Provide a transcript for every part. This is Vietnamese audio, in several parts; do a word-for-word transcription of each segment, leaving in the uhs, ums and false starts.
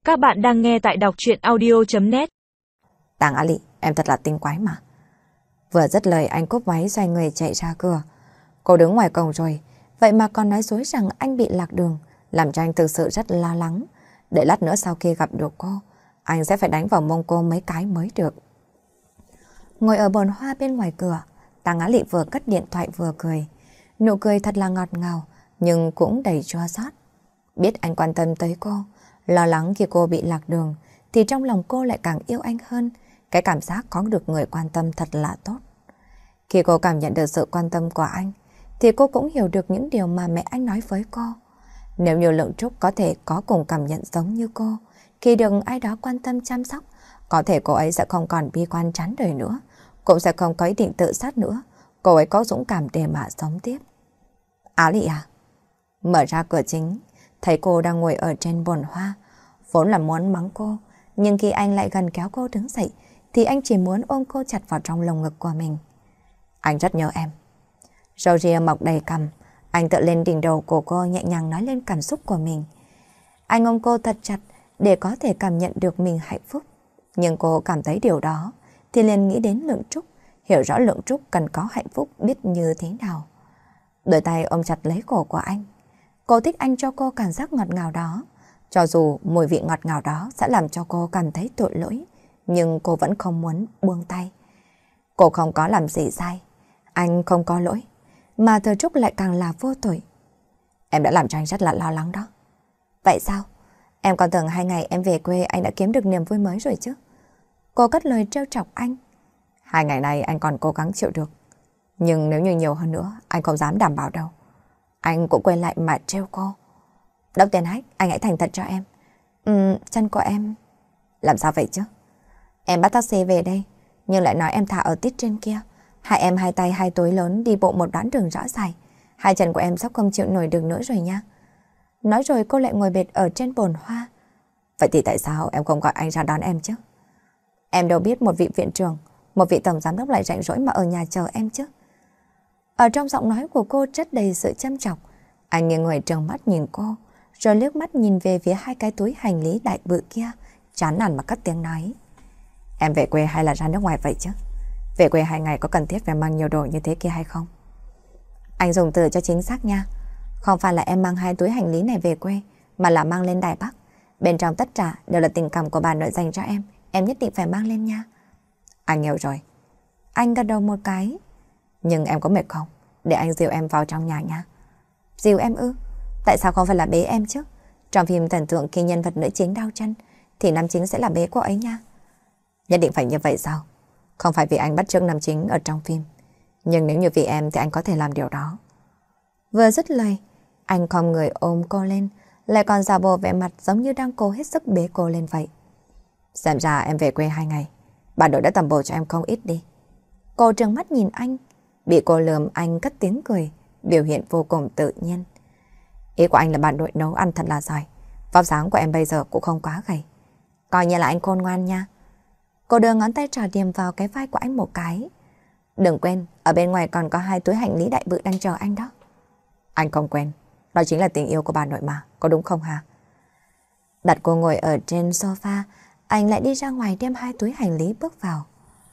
Các bạn đang nghe tại đọc truyện audio chấm net. Tàng Á Lị, em thật là tinh quái mà. Vừa dứt lời anh cúp máy xoay người chạy ra cửa. Cô đứng ngoài cổng rồi, vậy mà còn nói dối rằng anh bị lạc đường, làm cho anh thực sự rất lo lắng. Để lát nữa sau khi gặp được cô, anh sẽ phải đánh vào mông cô mấy cái mới được. Ngồi ở bồn hoa bên ngoài cửa, Tàng Á Lị vừa cất điện thoại vừa cười. Nụ cười thật là ngọt ngào, nhưng cũng đầy chua xót. Biết anh quan tâm tới cô, lo lắng khi cô bị lạc đường, thì trong lòng cô lại càng yêu anh hơn. Cái cảm giác có được người quan tâm thật là tốt. Khi cô cảm nhận được sự quan tâm của anh, thì cô cũng hiểu được những điều mà mẹ anh nói với cô. Nếu như Lượng Trúc có thể có cùng cảm nhận giống như cô, khi được ai đó quan tâm chăm sóc, có thể cô ấy sẽ không còn bi quan chán đời nữa, cũng sẽ không có ý định tự sát nữa. Cô ấy có dũng cảm để mà sống tiếp. Á Lị à? Mở ra cửa chính, thấy cô đang ngồi ở trên bồn hoa. Vốn là muốn mắng cô, nhưng khi anh lại gần kéo cô đứng dậy, thì anh chỉ muốn ôm cô chặt vào trong lồng ngực của mình. Anh rất nhớ em. Râu ria mọc đầy cằm, anh tựa lên đỉnh đầu của cô nhẹ nhàng nói lên cảm xúc của mình. Anh ôm cô thật chặt để có thể cảm nhận được mình hạnh phúc. Nhưng cô cảm thấy điều đó, thì liền nghĩ đến Lượng Trúc, hiểu rõ Lượng Trúc cần có hạnh phúc biết như thế nào. Đôi tay ôm chặt lấy cổ của anh. Cô thích anh cho cô cảm giác ngọt ngào đó. Cho dù mùi vị ngọt ngào đó sẽ làm cho cô cảm thấy tội lỗi, nhưng cô vẫn không muốn buông tay. Cô không có làm gì sai, anh không có lỗi, mà Thừa Trúc lại càng là vô tội. Em đã làm cho anh rất là lo lắng đó. Vậy sao? Em còn tưởng hai ngày em về quê anh đã kiếm được niềm vui mới rồi chứ. Cô cất lời trêu chọc anh. Hai ngày này anh còn cố gắng chịu được, nhưng nếu như nhiều hơn nữa, anh không dám đảm bảo đâu. Anh cũng quay lại mà trêu cô. Đốc Tiền Hách, anh hãy thành thật cho em. Ừ, chân của em... Làm sao vậy chứ? Em bắt taxi về đây, nhưng lại nói em thả ở tít trên kia. Hai em hai tay hai túi lớn đi bộ một đoạn đường rõ dài. Hai chân của em sắp không chịu nổi được nữa rồi nha. Nói rồi cô lại ngồi bệt ở trên bồn hoa. Vậy thì tại sao em không gọi anh ra đón em chứ? Em đâu biết một vị viện trưởng, một vị tổng giám đốc lại rảnh rỗi mà ở nhà chờ em chứ. Ở trong giọng nói của cô chất đầy sự châm chọc. Anh nghiêng người trừng mắt nhìn cô, rồi liếc mắt nhìn về phía hai cái túi hành lý đại bự kia, chán nản mà cất tiếng nói. Em về quê hay là ra nước ngoài vậy chứ? Về quê hai ngày có cần thiết phải mang nhiều đồ như thế kia hay không? Anh dùng từ cho chính xác nha. Không phải là em mang hai túi hành lý này về quê, mà là mang lên Đài Bắc. Bên trong tất cả đều là tình cảm của bà nội dành cho em. Em nhất định phải mang lên nha. Anh hiểu rồi. Anh gật đầu một cái. Nhưng em có mệt không? Để anh dìu em vào trong nhà nha. Dìu em ư? Tại sao không phải là bế em chứ? Trong phim thần tượng khi nhân vật nữ chính đau chân, thì nam chính sẽ là bế cô ấy nha. Nhất định phải như vậy sao? Không phải vì anh bắt chước nam chính ở trong phim, nhưng nếu như vì em thì anh có thể làm điều đó. Vừa dứt lời, anh khom người ôm cô lên, lại còn giả bộ vẻ mặt giống như đang cố hết sức bế cô lên vậy. Xem ra em về quê hai ngày, bà nội đã tầm bổ cho em không ít đi. Cô trừng mắt nhìn anh, bị cô lườm anh cất tiếng cười, biểu hiện vô cùng tự nhiên. Ý của anh là bà nội nấu ăn thật là giỏi, vóc dáng của em bây giờ cũng không quá gầy. Coi như là anh khôn ngoan nha. Cô đưa ngón tay trò điểm vào cái vai của anh một cái. Đừng quên, ở bên ngoài còn có hai túi hành lý đại bự đang chờ anh đó. Anh không quên, đó chính là tình yêu của bà nội mà, có đúng không hả? Đặt cô ngồi ở trên sofa, anh lại đi ra ngoài đem hai túi hành lý bước vào.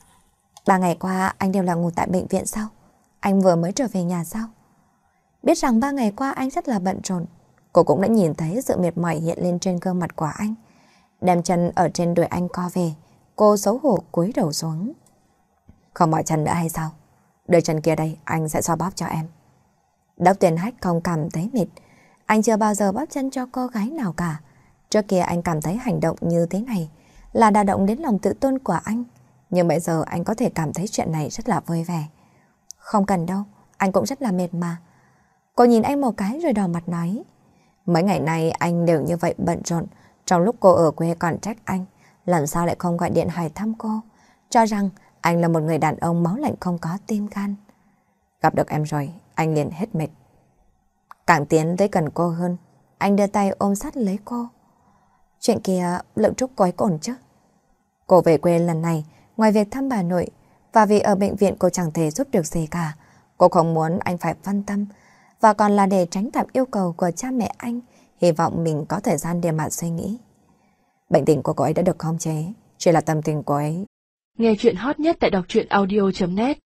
Ba ngày qua anh đều là ngủ tại bệnh viện sao? Anh vừa mới trở về nhà sao? Biết rằng ba ngày qua anh rất là bận rộn, cô cũng đã nhìn thấy sự mệt mỏi hiện lên trên gương mặt của anh. Đem chân ở trên đùi anh co về, cô xấu hổ cúi đầu xuống. Không mỏi chân nữa hay sao? Đôi chân kia đây, anh sẽ xoa bóp cho em. Đốc Tiền Hách không cảm thấy mệt. Anh chưa bao giờ bóp chân cho cô gái nào cả. Trước kia anh cảm thấy hành động như thế này là đả động đến lòng tự tôn của anh. Nhưng bây giờ anh có thể cảm thấy chuyện này rất là vui vẻ. Không cần đâu, anh cũng rất là mệt mà. Cô nhìn anh một cái rồi đỏ mặt nói. Mấy ngày nay anh đều như vậy bận rộn. Trong lúc cô ở quê còn trách anh, làm sao lại không gọi điện hỏi thăm cô, cho rằng anh là một người đàn ông máu lạnh không có tim gan. Gặp được em rồi, anh liền hết mệt. Càng tiến tới gần cô hơn, anh đưa tay ôm sát lấy cô. Chuyện kia Lượng Trúc có ổn chứ? Cô về quê lần này, ngoài việc thăm bà nội, và vì ở bệnh viện cô chẳng thể giúp được gì cả, cô không muốn anh phải phân tâm, và còn là để tránh tạm yêu cầu của cha mẹ anh, hy vọng mình có thời gian để mà suy nghĩ. Bệnh tình của cô ấy đã được khống chế, chỉ là tâm tình của ấy. Nghe chuyện hot nhất tại đọc truyện audio chấm net